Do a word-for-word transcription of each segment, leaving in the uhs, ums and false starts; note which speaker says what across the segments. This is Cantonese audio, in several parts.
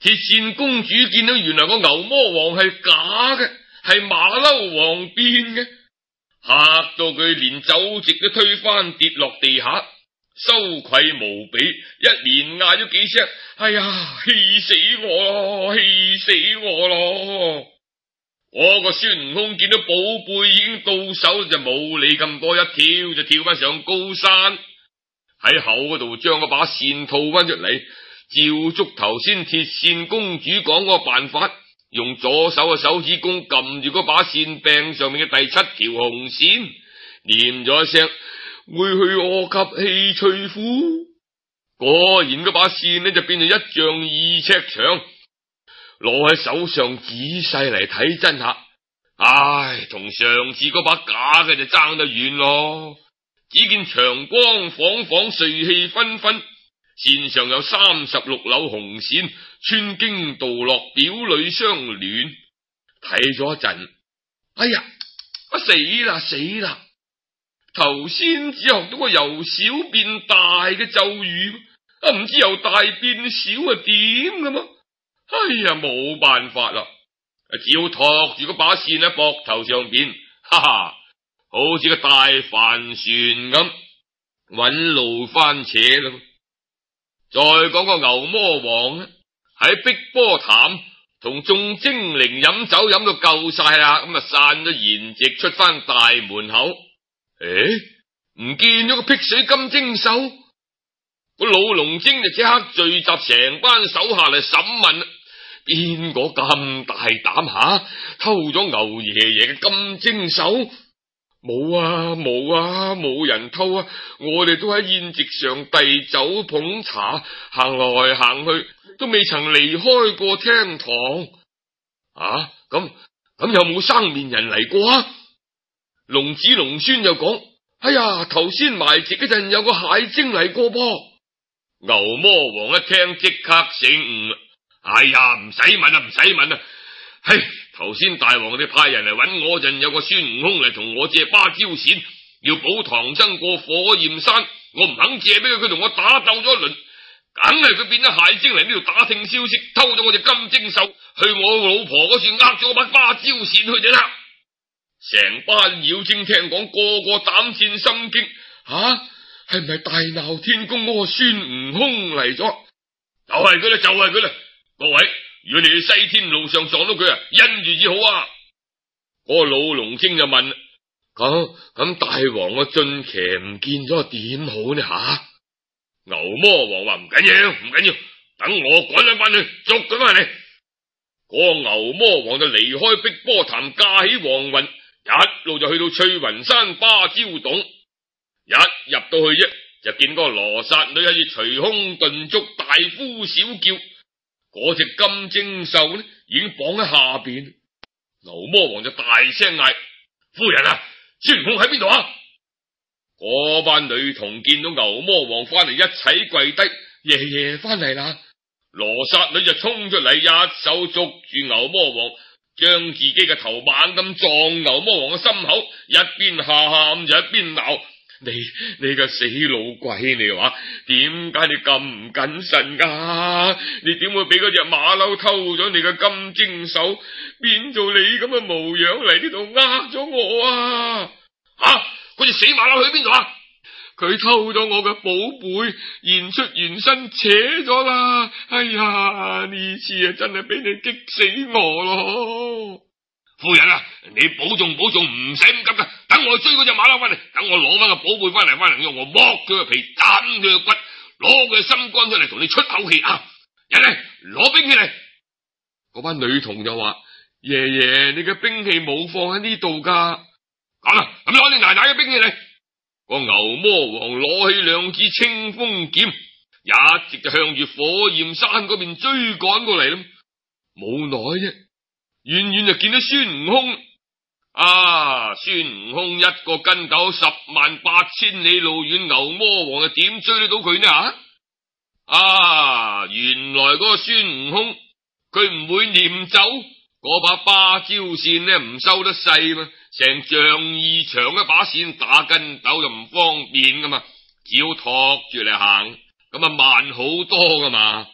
Speaker 1: 鐵線公主見到原來個牛魔王係假嘅，係馬騮王變嘅，嚇到佢連酒席都推翻跌落地下，羞愧無比，一連嗌咗幾聲：哎呀，氣死我咯，氣死我咯！我個孫悟空見到寶貝已經到手，就冇理咁多，一跳就跳翻上高山，喺口嗰度將嗰把扇套翻出嚟，照足頭先鐵線公主講嗰個辦法，用左手嘅手指公撳住嗰把扇柄上面嘅第七條紅線，念咗一聲會去我及氣翠府，果然嗰把扇呢就變成一丈二尺長，攞喺手上仔細嚟睇真下，唉，同上次嗰把假嘅就爭得遠咯。只見長光晃晃，瑞氣紛紛，線上有三十六縷紅線，穿經道落，表裏相連。睇咗一陣，哎呀，啊死啦死啦！頭先只學到個由小變大嘅咒語，啊唔知由大變小啊點噶嘛？哎呀，冇辦法啦，只好托住嗰把線喺膊頭上邊，哈哈，好似個大帆船咁搵路翻扯啦。再講個牛魔王咧，喺碧波潭同眾精靈飲酒飲到夠晒啦，咁啊散咗筵席出翻大門口，誒，唔見咗個辟水金睛獸，個老龍精就即刻聚集成班手下嚟審問。邊個咁大膽下偷咗牛爺爺嘅金睛獸？冇啊冇啊，冇人偷啊！我哋都喺宴席上遞酒捧茶，行來行去都未曾離開過廳堂。啊，咁咁有冇生面人嚟過啊？龍子龍孫就講：哎呀，頭先埋席嗰陣有個蟹精嚟過噃。牛魔王一聽即刻醒悟。哎呀，唔使問啊，唔使問啊！嘿，頭先大王哋派人嚟揾我陣，有個孫悟空嚟同我借芭蕉扇，要保唐僧過火焰山，我唔肯借俾佢，佢同我打鬥咗一輪，梗係佢變咗蟹精嚟呢度打聽消息，偷咗我隻金睛獸，去我老婆嗰處呃咗我把芭蕉扇去啫啦！成班妖精聽講，個個膽戰心驚，吓係唔係大鬧天宮嗰個孫悟空嚟咗？就係佢啦，就係佢啦！各位，如果你去西天路上撞到佢啊，因住至好啊！嗰個老龍精就問：咁咁大王個進騎唔見咗點好呢？吓，牛魔王話唔緊要，唔緊要，等我趕翻翻去捉佢翻嚟。嗰個牛魔王就離開碧波潭，駕起黃雲，一路就去到翠雲山芭蕉洞。一入到去啫，就見嗰個羅剎女喺度捶胸頓足，大呼小叫。嗰隻金睛獸呢，已經綁喺下邊。牛魔王就大聲嗌：夫人啊，孫悟空喺邊度啊？嗰班女童見到牛魔王翻嚟，一齊跪低：爺爺翻嚟啦！羅剎女就衝出嚟，一手捉住牛魔王，將自己嘅頭猛咁撞牛魔王嘅心口，一邊喊就一邊鬧：你你個死老鬼，你話點解你咁唔謹慎噶？你點會俾嗰隻馬騮偷咗你嘅金睛獸，變做你咁嘅模樣嚟呢度呃咗我啊？吓，嗰隻死馬騮去邊度啊？佢偷咗我嘅寶貝，現出原身扯咗啦！哎呀，呢次啊真係俾你激死我咯！夫人啊，你保重保重，唔使咁急噶，等我追嗰隻馬騮翻嚟，等我攞翻個寶貝翻嚟，翻嚟用我剝佢個皮，斬佢個骨，攞佢心肝出嚟同你出口氣啊！人嚟，攞兵器嚟！嗰班女童就話：爺爺，你嘅兵器冇放喺呢度噶。咁啊，咁攞你奶奶嘅兵器嚟。個牛魔王攞起兩支清風劍，一直就向住火焰山嗰邊追趕過嚟啦。冇耐啫，遠遠就見到孫悟空。啊，孫悟空一個筋斗十萬八千里路遠，牛魔王就點追得到佢呢？啊，啊原來嗰個孫悟空佢唔會念咒，嗰把芭蕉扇呢唔收得細嘛，成丈二長一把扇，打筋斗就唔方便噶嘛，只好托住嚟行，咁啊慢好多噶嘛。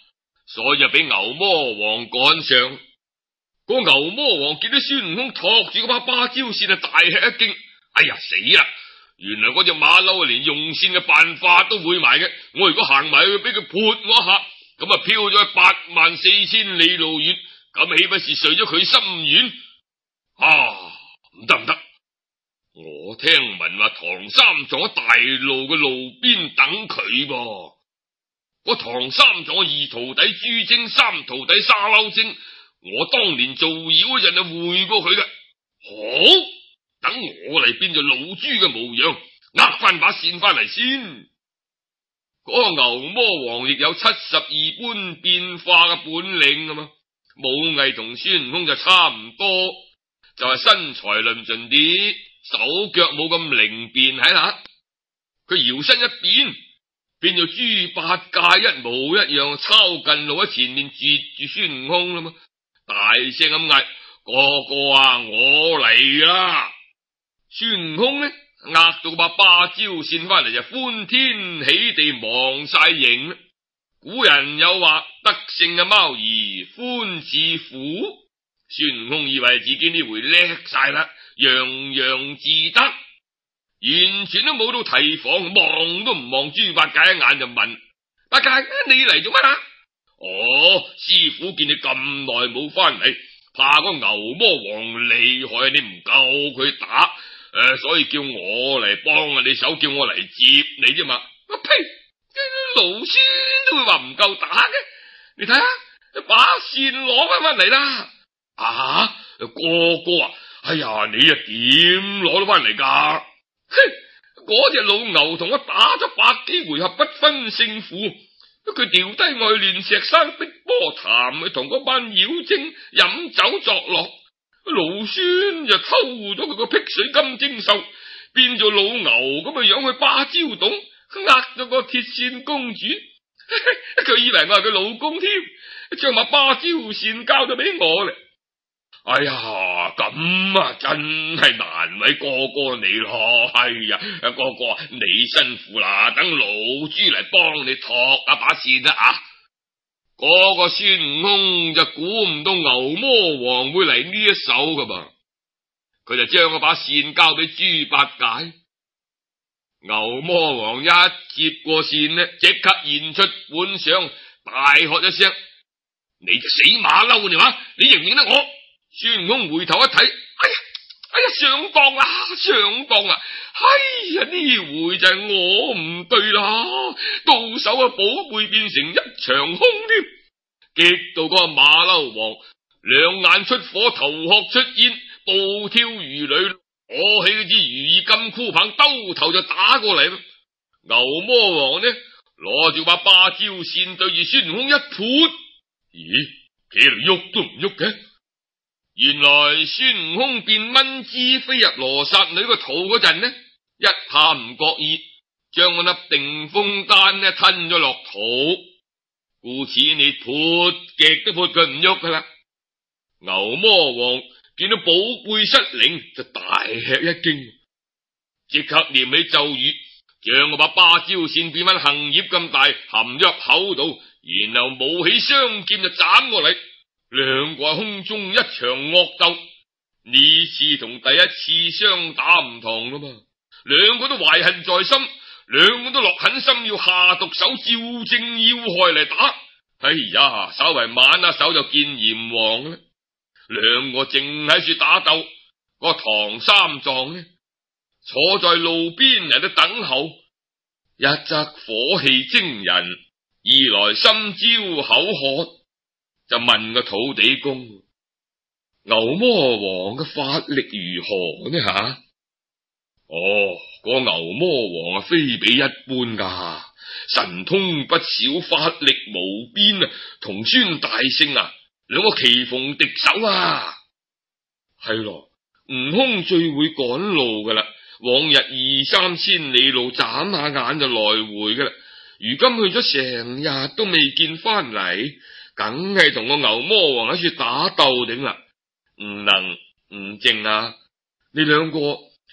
Speaker 1: 所以就俾牛魔王趕上。個牛魔王見到孫悟空托住嗰把芭蕉扇啊，大吃一驚。哎呀，死啦！原來嗰隻馬騮連用扇嘅辦法都會埋嘅。我如果行埋去俾佢潑我一下，咁啊飄咗去八萬四千里路遠，咁豈不是碎咗佢心軟？啊，唔得唔得！我聽聞話唐三藏喺大路嘅路邊等佢噃。我唐三藏嘅二徒弟朱精，三徒弟沙撈精，我當年做妖嗰陣就會過佢嘅。好，等我嚟變做老豬嘅模樣，呃翻把扇翻嚟先。嗰個牛魔王亦有七十二般變化嘅本領啊嘛，武藝同孫悟空就差唔多，就係身材論盡啲，手腳冇咁靈便喺下。佢搖身一變，變做豬八戒一模一樣，抄近路喺前面截住孫悟空啦嘛，大聲咁嗌：哥哥啊，我嚟啦！孫悟空呢，握到把芭蕉扇翻嚟就歡天喜地忘晒形。古人有話：得勝嘅貓兒歡似虎。孫悟空以為自己呢回叻晒啦，樣樣自得，完全都冇到提防，望都唔望豬八戒一眼就問：八戒，你嚟做乜啊？哦，師傅見你咁耐冇翻嚟，怕個牛魔王厲害，你唔夠佢打，誒、呃，所以叫我嚟幫下你手，叫我嚟接你啫嘛。啊呸！老孫都會話唔夠打嘅，你睇下，把扇攞翻翻嚟啦。啊，哥哥啊，哎呀，你啊點攞到翻嚟噶？哼，嗰隻老牛同我打咗百幾回合不分勝負，佢掉低我去亂石山碧波潭去同嗰班妖精飲酒作樂，老孫就偷咗佢個辟水金睛獸，變做老牛咁嘅樣去芭蕉洞，呃咗個鐵扇公主，佢以為我係佢老公添，將把芭蕉扇交咗俾我咧。哎呀，咁啊，真係難為哥哥你咯！哎呀，哥哥你辛苦啦，等老豬嚟幫你托一把扇啦啊！嗰個孫悟空就估唔到牛魔王會嚟呢一手噶噃，佢就將嗰把扇交俾豬八戒。牛魔王一接過扇呢，即刻現出本相，大喝一聲：你就死馬騮你話，你認唔認得我？孫悟空回頭一睇，哎呀，哎呀，上當啦，上當啦！哎呀，呢回就係我唔對啦，到手啊，寶貝變成一場空添。激到嗰個馬騮王兩眼出火，頭殼出煙，暴跳如雷，攞起嗰支如意金箍棒，兜頭就打過嚟。牛魔王呢，攞住把芭蕉扇對住孫悟空一潑，咦，企喺度喐都唔喐嘅。原來孫悟空變蚊枝飛入羅剎女個肚嗰陣呢，一下唔覺意將嗰粒定風丹呢吞咗落肚，故此你潑極都潑佢唔喐噶啦。牛魔王見到寶貝失靈，就大吃一驚，即刻念起咒語，將嗰把芭蕉扇變翻杏葉咁大，含咗入口度，然後舞起雙劍就斬過嚟。兩個喺空中一場惡鬥，呢次同第一次相打唔同啦嘛，兩個都懷恨在心，兩個都落狠心要下毒手，照正要害嚟打。哎呀，稍為慢下手就見閻王啦。兩個正喺處打鬥，個唐三藏呢坐在路邊人都等候，一則火氣蒸人，二來心焦口渴，就問個土地公：牛魔王嘅法力如何呢？吓，哦，個牛魔王啊，非比一般噶，神通不少，法力無邊啊，同孫大聖啊，兩個棋逢敵手啊。係咯，悟空最會趕路噶啦，往日二三千里路眨下眼就來回噶啦，如今去咗成日都未見翻嚟，梗係同個牛魔王喺處打鬥頂啦。唔能唔正啊，你兩個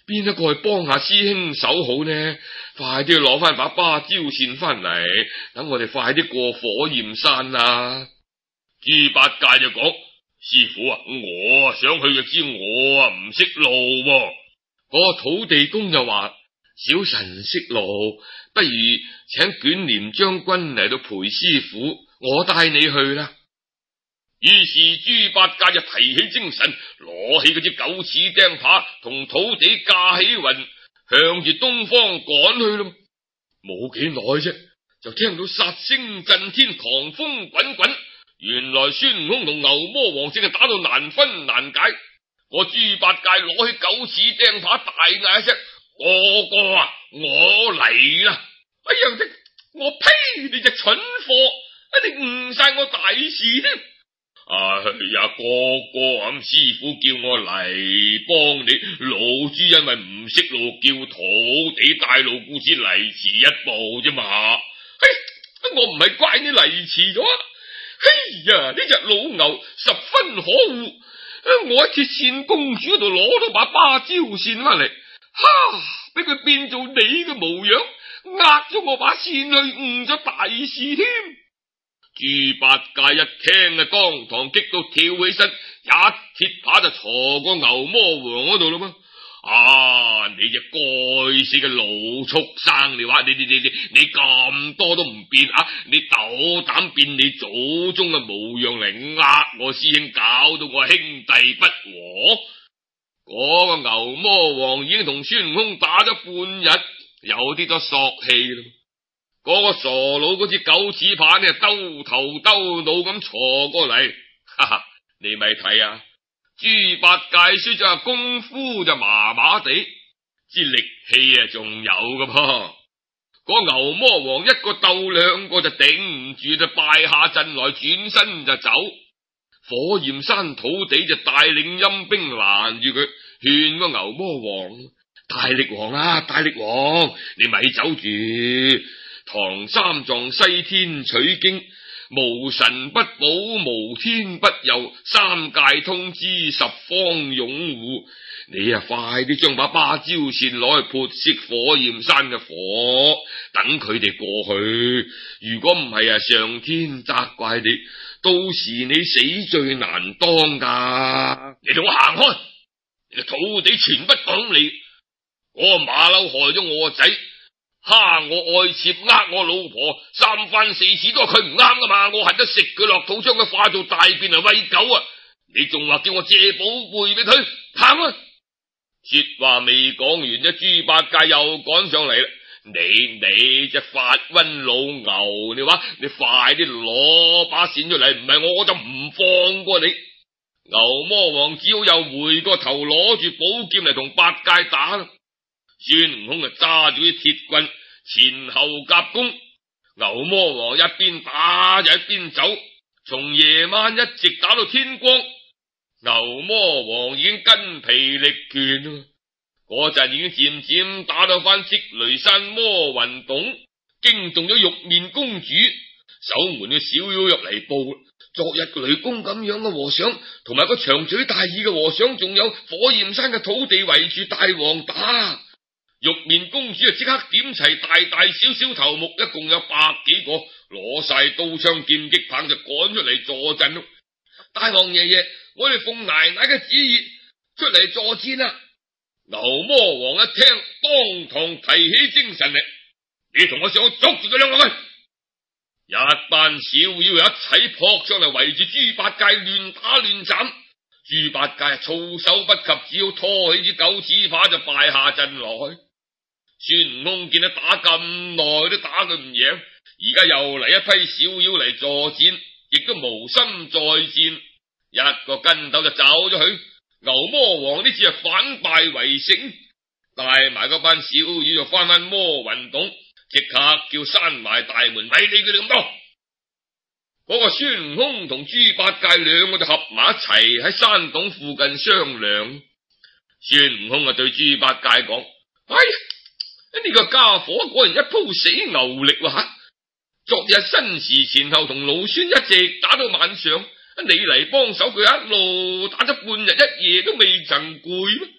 Speaker 1: 邊一個去幫下師兄手好呢？快啲攞翻把芭蕉扇翻嚟，等我哋快啲過火焰山啊！豬八戒就講：師傅啊，我啊想去就知我啊唔識路喎。嗰個土地公就話：小神識路，不如請捲簾將軍嚟到陪師傅，我帶你去啦。於是豬八戒就提起精神，攞起嗰支九齒釘耙，同土地架起雲，向住東方趕去咯。冇幾耐啫，就聽到殺聲震天，狂風滾滾。原來孫悟空同牛魔王正係打到難分難解。個豬八戒攞起九齒釘耙，大嗌一聲：哥哥啊，我嚟啦！哎呀，我呸！你隻蠢貨，你誤晒我大事添！哎呀，哥哥咁，師傅叫我嚟幫你，老豬因為唔識路，叫土地帶路，故此嚟遲一步啫嘛。嘿，我唔係怪你嚟遲咗。嘿呀，呢隻老牛十分可惡，我喺鐵扇公主嗰度攞到把芭蕉扇翻嚟，哈，俾佢變做你嘅模樣，呃咗我把扇去，誤咗大事添。豬八戒一聽啊，當堂激到跳起身，一鐵耙就鋤過牛魔王嗰度啦嘛！啊，你隻該死嘅老畜生，你話你你你你你咁多都唔變啊！你斗膽變你祖宗嘅模樣嚟呃我師兄，搞到我兄弟不和。嗰個牛魔王已經同孫悟空打咗半日，有啲咗索氣啦。嗰個傻佬嗰支九齒耙呢，兜頭兜腦咁鋤過嚟，哈哈！你咪睇啊，豬八戒雖則係功夫就麻麻地，支力氣啊仲有噶噃。嗰牛魔王一個鬥兩個就頂唔住，就敗下陣來，轉身就走。火焰山土地就帶領陰兵攔住佢，勸個牛魔王：大力王啊，大力王，你咪走住！唐三藏西天取經，無神不保，無天不佑，三界通知，十方擁護。你啊，快啲將把芭蕉扇攞去潑熄火焰山嘅火，等佢哋過去。如果唔係啊，上天責怪你，到時你死罪難當噶。你同我行開！你個土地全不講理，嗰個馬騮害咗我個仔，蝦我愛妾，呃我老婆，三番四次都話佢唔啱噶嘛，我恨得食佢落肚，將佢化做大便嚟餵狗啊！你仲話叫我借寶貝俾佢，行啊！說話未講完，啫豬八戒又趕上嚟啦！你你隻發瘟老牛，你話你快啲攞把扇出嚟，唔係我我就唔放過你！牛魔王只好又回個頭攞住寶劍嚟同八戒打啦。孫悟空就揸住啲鐵棍，前後夾攻。牛魔王一邊打就一邊走，從夜晚一直打到天光。牛魔王已經筋疲力倦啦，嗰陣已經漸漸打到翻積雷山魔雲洞，驚動咗玉面公主。守門嘅小妖入嚟報，昨日雷公咁樣嘅和尚，同埋個長嘴大耳嘅和尚，仲有火焰山嘅土地圍住大王打。玉面公主就即刻點齊大大小小頭目，一共有百幾個，攞晒刀槍劍擊棒就趕出嚟助陣咯。大王爺爺，我哋奉奶奶嘅旨意出嚟助戰啦！牛魔王一聽，當堂提起精神嚟，你同我上去捉住佢兩個去！一班小妖一齊撲上嚟，圍住豬八戒亂打亂斬。豬八戒措手不及，只好拖起支九齒耙就敗下陣來。孫悟空見佢打咁耐都打佢唔贏，而家又嚟一批小妖嚟助戰，亦都無心再戰，一個跟斗就走咗去。牛魔王呢次係反敗為勝，帶埋嗰班小妖就翻返魔雲洞，即刻叫閂埋大門，咪理佢哋咁多。嗰個孫悟空同豬八戒兩個就合埋一齊喺山洞附近商量。孫悟空啊對豬八戒講：哎呀，呢個家伙果然一鋪死牛力喎吓！昨日申時前後同老孫一直打到晚上，你嚟幫手，佢一路打咗半日一夜都未曾攰咩？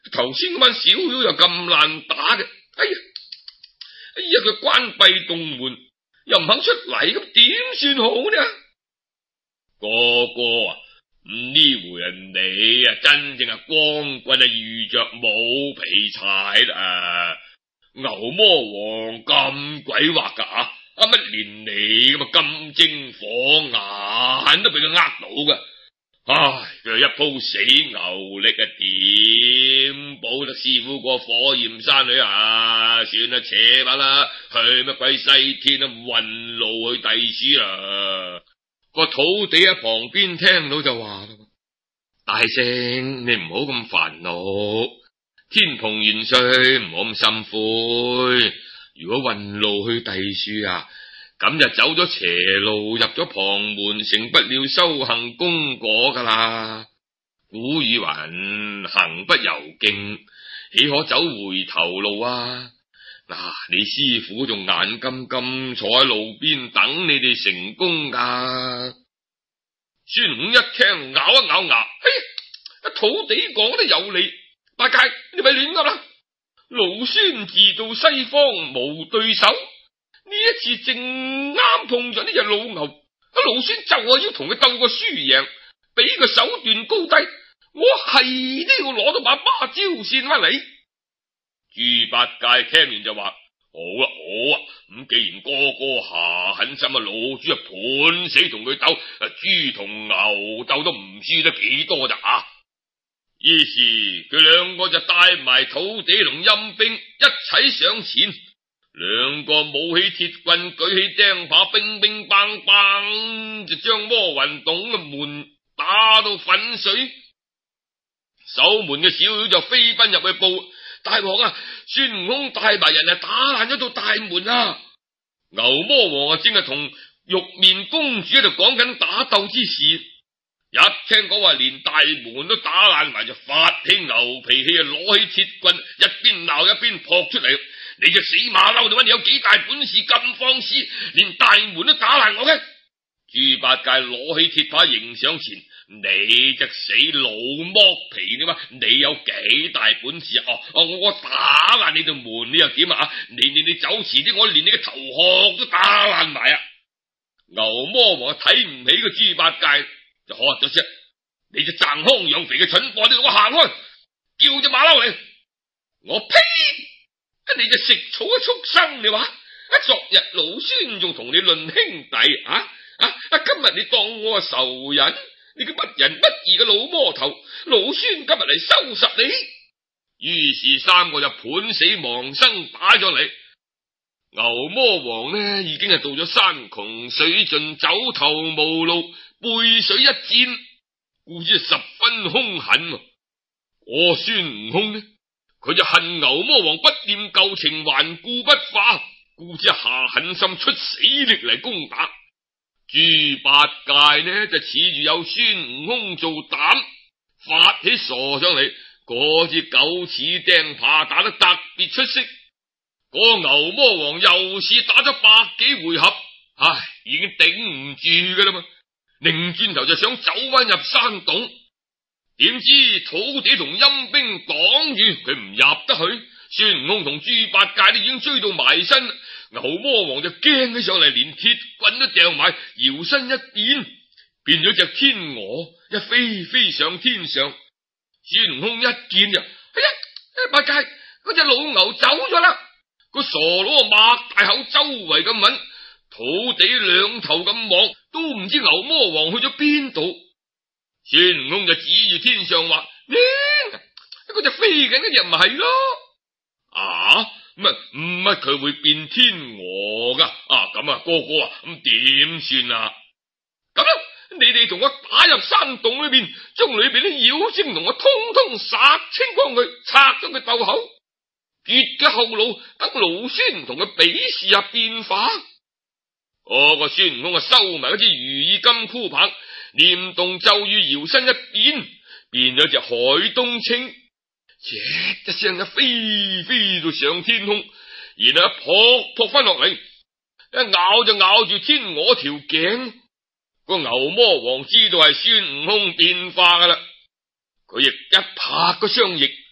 Speaker 1: 頭先嗰班小妖又咁難打嘅，哎呀，哎呀，佢關閉洞門又唔肯出嚟，咁點算好呢？哥哥啊，咁呢回啊你啊真正係光棍啊遇着冇皮柴啦！牛魔王咁鬼惑噶啊！啊乜連你咁啊金睛火眼都俾佢呃到噶？唉，佢一鋪死牛力啊，點保得師傅過火焰山去啊？算啦，扯吧啦，去乜鬼西天啊？運路去第書啊！個土地喺旁邊聽到就話啦：大聖，你唔好咁煩惱，天蓬元帥唔好咁心灰。如果運路去第書啊，咁就走咗邪路，入咗旁門，成不了修行功果噶啦。古語云：行不由徑，豈可走回頭路啊？嗱、啊，你師傅仲眼金金坐喺路邊等你哋成功噶。孫悟空一聽，咬一咬牙，哎，土地講得有理，八戒你咪亂噏啦。老孫自到西方無對手，呢一次正啱碰咗呢隻老牛，老孫就係要同佢鬥個輸贏，比個手段高低，我係都要攞到把芭蕉扇翻嚟。豬八戒聽完就話：好啊好啊，咁既然哥哥下狠心啊，老豬啊判死同佢鬥，啊豬同牛鬥都唔輸得幾多咋啊！於是佢兩個就帶埋土地同陰兵一齊上前，兩個舞起鐵棍，舉起釘耙，乒乒乓乓就將魔雲洞嘅門打到粉碎。守門嘅小妖就飛奔入去報：大王啊，孫悟空帶埋人啊打爛咗道大門啊！牛魔王啊正係同玉面公主喺度講緊打鬥之事，一聽講話連大門都打爛埋，就發起牛脾氣啊，攞起鐵棍一邊鬧一邊撲出嚟。你隻死馬騮，你話你有幾大本事咁放肆，連大門都打爛我嘅？豬八戒攞起鐵耙迎上前：你隻死老剝皮，你話你有幾大本事？哦哦，我打爛你道門，你又點啊？你你你走遲啲，我連你嘅頭殼都打爛埋啊！牛魔王睇唔起個豬八戒，就喝咗聲：你隻掙康養肥嘅蠢貨，你同我行開！叫隻馬騮嚟！我呸！你隻食草嘅畜生！你話啊，昨日老孫仲同你論兄弟啊啊啊！今日你當我係仇人，你個不仁不義嘅老魔頭，老孫今日嚟收拾你。於是三個就判死亡生打咗嚟。牛魔王呢已經係到咗山窮水盡，走投無路，背水一戰，故知十分兇狠。我孫悟空呢，佢就恨牛魔王不念舊情，頑固不化，故知下狠心出死力嚟攻打。豬八戒呢就恃住有孫悟空做膽，發起傻上嚟，嗰支九齒釘耙打得特別出色。嗰牛魔王又是打咗百幾回合，唉，已經頂唔住噶啦嘛，擰轉頭就想走翻入山洞，點知土地同陰兵擋住，佢唔入得去。孫悟空同豬八戒都已經追到埋身，牛魔王就驚起上嚟，連鐵棍都掟埋，搖身一變，變咗隻天鵝，一飛飛上天上。孫悟空一見就：哎呀，八戒，嗰隻老牛走咗啦！個傻佬啊，擘大口周圍咁揾，土地兩頭咁望，都唔知牛魔王去咗邊度。孫悟空就指住天上話：呢，嗰隻飛緊嘅隻咪係咯。啊，乜乜佢會變天鵝噶？啊，咁啊，哥哥啊，咁點算啊？咁啦，你哋同我打入山洞裏邊，將裏邊啲妖精同我通通殺清光佢，拆咗佢竇口，絕嘅後路，等老孫同佢比試下變化。嗰個孫悟空啊，收埋嗰支如意金箍棒，念動咒語，搖身一變，變咗隻海東青，嗟一聲啊，飛飛到上天空，然後撲撲翻落嚟，一咬就咬住天鵝條頸。個牛魔王知道係孫悟空變化噶啦，佢亦一拍個雙翼，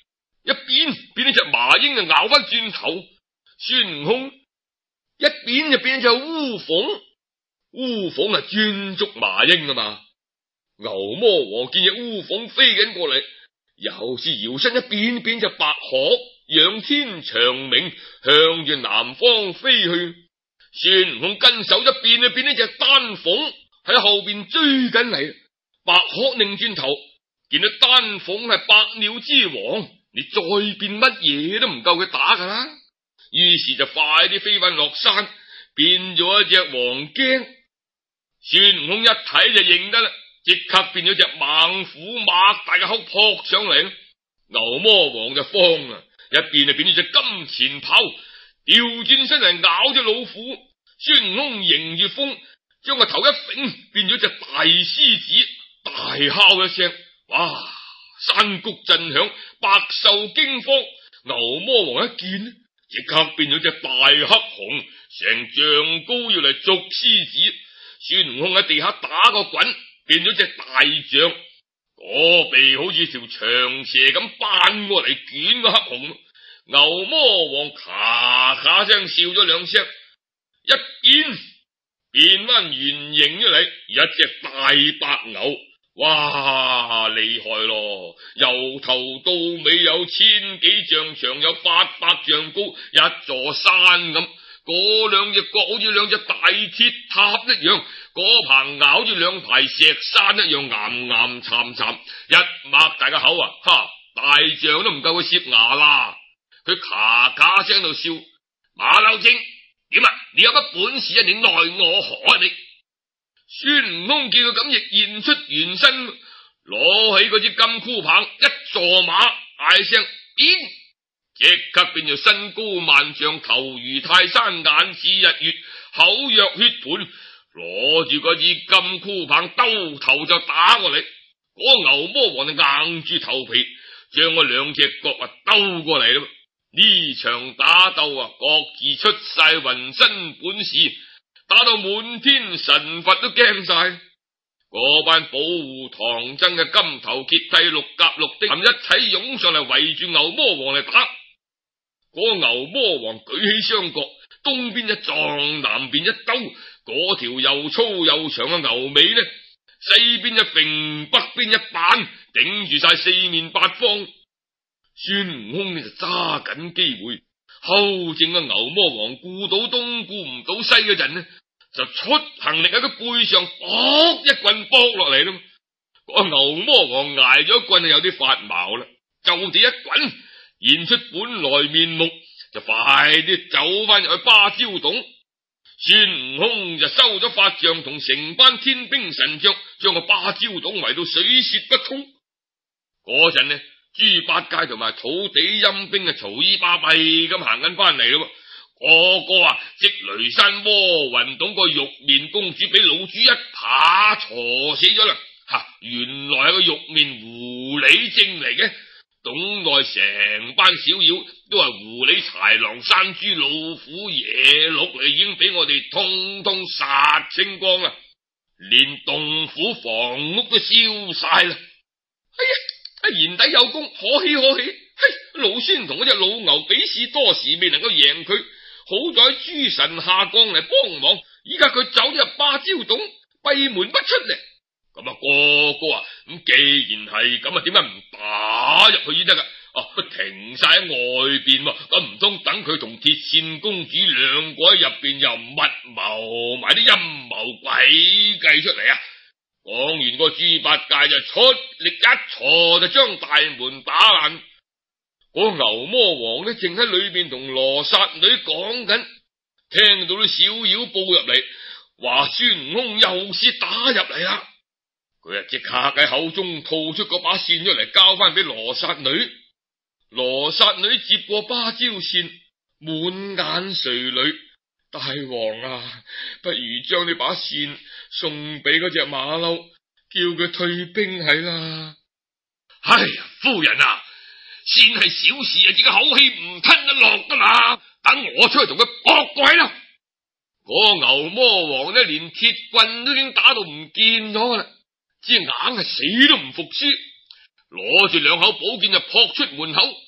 Speaker 1: 一邊變咗隻麻鷹就咬翻轉頭。孫悟空一邊就變咗隻烏鳳，烏鳳係專捉麻鷹啊嘛。牛魔王見隻烏鳳飛緊過嚟，又是搖身一變變隻白鶴，仰天長鳴，向住南方飛去。孫悟空跟手一變就變咗隻丹鳳喺後邊追緊嚟。白鶴擰轉頭見到丹鳳係百鳥之王，你再變乜嘢都唔夠佢打噶啦。於是就快啲飛翻落山，變咗一隻黃驚。孫悟空一睇就認得啦，即刻變咗隻猛虎，擘大個口撲上嚟。牛魔王就慌啦，一變就變咗隻金錢豹，調轉身嚟咬隻老虎。孫悟空迎住風，將個頭一揈，變咗隻大獅子，大哮一聲，哇！山谷震響，百獸驚慌。牛魔王一見，即刻變咗隻大黑熊，成丈高要嚟捉獅子。孫悟空喺地下打個滾，變咗隻大象，嗰鼻好似條長蛇咁扮過嚟捲個黑熊。牛魔王咔咔聲笑咗兩聲，一變變翻原形出嚟，一隻大白牛。哇，厲害咯！由頭到尾有千幾丈長，有八百丈高，一座山咁。嗰兩隻角好似兩隻大鐵塔一樣，嗰棚牙好似兩排石山一樣岩岩巉巉。一擘大個口啊，哈！大象都唔夠佢攝牙啦。佢咔咔聲度笑，馬騮精點啊？你有乜本事啊？你奈我何啊你？孫悟空見佢咁亦現出原身，攞起嗰支金箍棒一坐馬，嗌聲變，即刻變做身高萬丈，頭如泰山，眼似日月，口若血盆，攞住嗰支金箍棒兜頭就打過嚟。嗰牛魔王就硬住頭皮，將嗰兩隻角啊兜過嚟啦。呢場打鬥啊，各自出晒渾身本事，打到滿天神佛都驚晒。嗰班保護唐僧嘅金頭揭剃六甲六丁一齊湧上嚟圍住牛魔王嚟打。嗰牛魔王舉起雙角，東邊一撞，南邊一兜，嗰條又粗又長嘅牛尾呢，西邊一揈，北邊一板，頂住晒四面八方。孫悟空呢就揸緊機會，後正個牛魔王顧到東顧唔到西嗰陣呢，就出行力喺佢背上搏一棍搏落嚟啦。個牛魔王挨咗一棍就有啲發毛啦，就地一滾，現出本來面目，就快啲走翻入去芭蕉洞。孫悟空就收咗法杖同成班天兵神將，將個芭蕉洞圍到水泄不通。嗰陣呢，豬八戒同埋土地陰兵啊，嘈姨巴閉咁行緊翻嚟咯。個個啊，積雷山魔雲洞個玉面公主俾老豬一扒鋤死咗啦！吓、啊，原來係個玉面狐狸精嚟嘅。洞內成班小妖都係狐狸、豺狼、山豬、老虎、野鹿嚟，已經俾我哋通通殺清光啦，連洞府房屋都燒晒啦！哎呀！賢弟有功，可喜可喜。嘿，老孫同嗰隻老牛比試多時，未能夠贏佢，好在諸神下降嚟幫忙，依家佢走咗入芭蕉洞，閉門不出嚟。咁啊，哥哥啊，咁既然係咁啊，點解唔打入去先得噶？啊，不停晒喺外邊，咁唔通等佢同鐵扇公主兩個喺入邊又密謀埋啲陰謀詭計出嚟啊？講完個豬八戒就出力一鋤就將大門打爛。嗰牛魔王呢，正喺裏邊同羅剎女講緊，聽到啲小妖報入嚟，話孫悟空又是打入嚟啦。佢啊即刻喺口中吐出嗰把扇出嚟，交翻俾羅剎女。羅剎女接過芭蕉扇，滿眼垂淚。大王啊，不如將呢把扇送俾嗰隻馬騮，叫佢退兵係啦。哎呀，夫人啊，扇係小事啊，自己口氣唔吞得落噶嘛，等我出去同佢搏鬼啦。嗰牛魔王呢，連鐵棍都已經打到唔見咗啦，只硬係死都唔服輸，攞住兩口寶劍就撲出門口，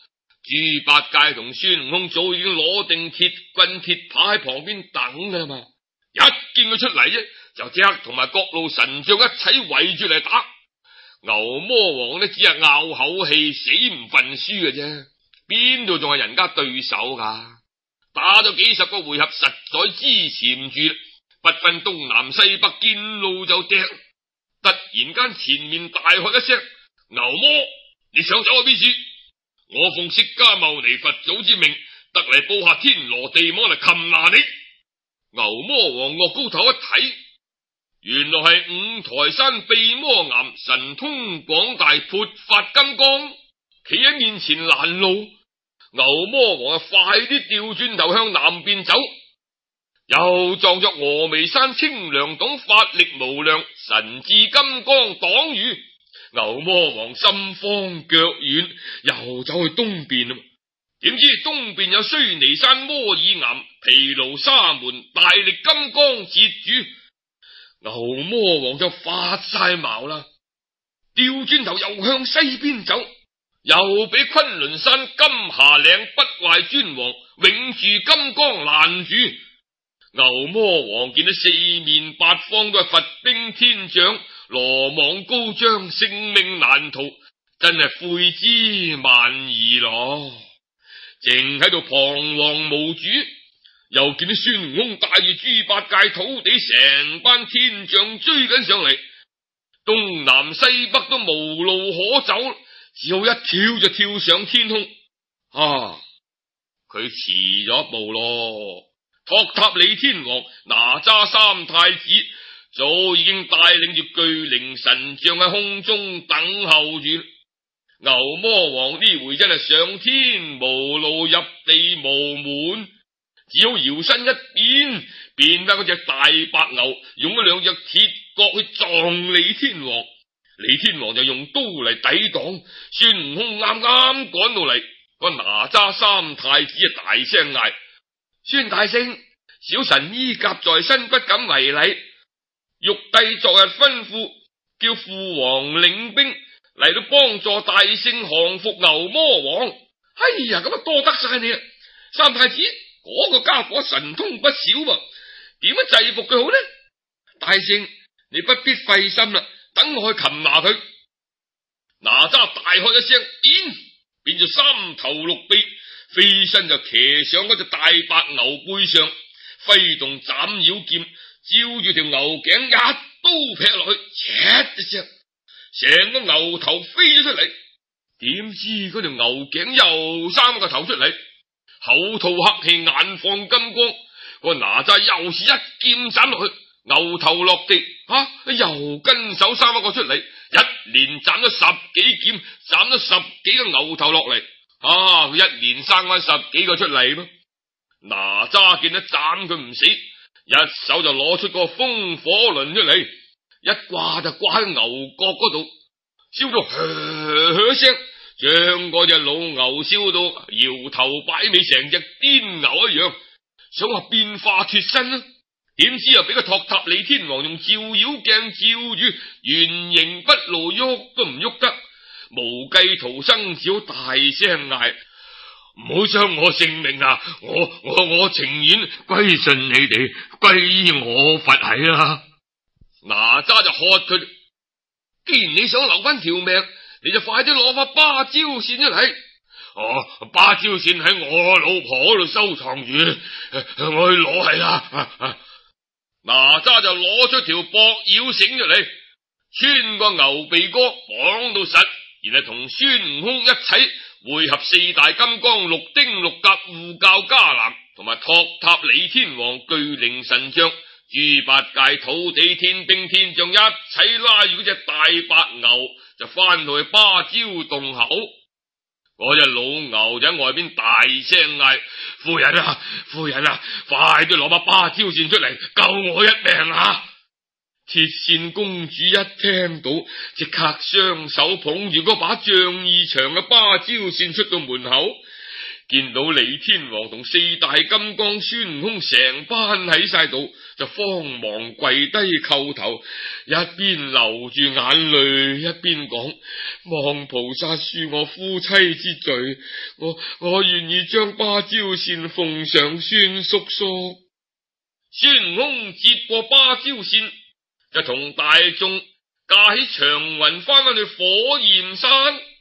Speaker 1: 豬八戒同孫悟空早已經攞定鐵棍鐵耙喺旁邊等噶啦嘛，一見佢出嚟啫，就即刻同埋各路神將一齊圍住嚟打。牛魔王呢，只係拗口氣，死唔忿輸嘅啫，邊度仲係人家對手噶？打咗幾十個回合，實在支持唔住，不分東南西北，見路就掟。突然間前面大喝一聲：牛魔，你想走去邊處？我奉釋迦牟尼佛祖之命，特嚟報下天羅地網嚟擒拿你。牛魔王岳高頭一睇，原來係五台山秘魔岩神通廣大潑法金剛企喺面前攔路。牛魔王啊，快啲調轉頭向南邊走，又撞着峨眉山清涼洞法力無量神智金剛擋雨。牛魔王心慌腳軟，又走去東邊啦。點知東邊有須彌山摩爾岩毗盧沙門大力金剛截住，牛魔王就發晒矛啦，調轉頭又向西邊走，又俾昆崙山金霞嶺不壞尊王永住金剛攔住。牛魔王見到四面八方都係佛兵天將，羅網高張，性命難逃，真係悔之晚矣咯。正喺度彷徨無主，又見到孫悟空帶住豬八戒、土地成班天將追緊上嚟，東南西北都無路可走，只好一跳就跳上天空。啊！佢遲咗一步咯。托塔李天王、哪吒三太子早已經帶領住巨靈神將喺空中等候住。牛魔王呢回真係上天無路，入地無門，只好搖身一變，變翻嗰隻大白牛，用咗兩隻鐵角去撞李天王。李天王就用刀嚟抵擋，孫悟空啱啱趕到嚟，個哪吒三太子啊大聲嗌：孫大聖，小臣衣甲在身，不敢違禮。玉帝昨日吩咐，叫父王領兵嚟到幫助大聖降服牛魔王。哎呀，咁啊多得晒你啊！三太子，嗰個家伙神通不少噃，點樣制服佢好呢？大聖，你不必費心啦，等我去擒拿佢。哪吒大喝一聲，變變咗三頭六臂，飛身就騎上嗰隻大白牛背上，揮動斬妖劍，照住條牛頸一刀劈落去，切一聲，成個牛頭飛咗出嚟。點知嗰條牛頸又生個頭出嚟，口吐黑氣，眼放金光。個哪吒又是一劍斬落去，牛頭落地，啊，又跟手生一個出嚟，一連斬咗十幾劍，斬咗十幾個牛頭落嚟。啊，佢一連生翻十幾個出嚟咯。哪吒見得斬佢唔死，一手就攞出個風火輪出嚟，一掛就掛喺牛角嗰度，燒到噓噓聲，將嗰隻老牛燒到搖頭擺尾，成隻癲牛一樣，想話變化脫身啦。點知又俾個托塔李天王用照妖鏡照住，原形不露，喐都唔喐得，無計逃生，只好大聲嗌：唔好傷我性命啊！我我我情願歸順你哋，歸依我佛系啦！哪吒就喝佢：既然你想留翻條命，你就快啲攞翻芭蕉扇出嚟。哦，芭蕉扇喺我老婆嗰度收藏住，我去攞係啦。哪吒就攞出條搏妖繩出嚟，穿個牛鼻哥綁到實，然後同孫悟空一齊匯合四大金剛、六丁六甲、護教伽藍同埋托塔李天王、巨靈神將、豬八戒、土地天兵天將一齊拉住嗰隻大白牛，就翻到去芭蕉洞口。嗰隻老牛就喺外邊大聲嗌：夫人啊，夫人啊，快啲攞把芭蕉扇出嚟，救我一命啊！鐵扇公主一聽到，即刻雙手捧住嗰把丈二長嘅芭蕉扇出到門口， 見到李天王同四大金剛孫悟空成班喺晒度，就慌忙跪低叩頭，一邊流住眼淚，一邊講：望菩薩恕我夫妻之罪，我我願意將芭蕉扇奉上孫叔叔。孫悟空接過芭蕉扇，就同大眾駕起長雲翻返去火焰山。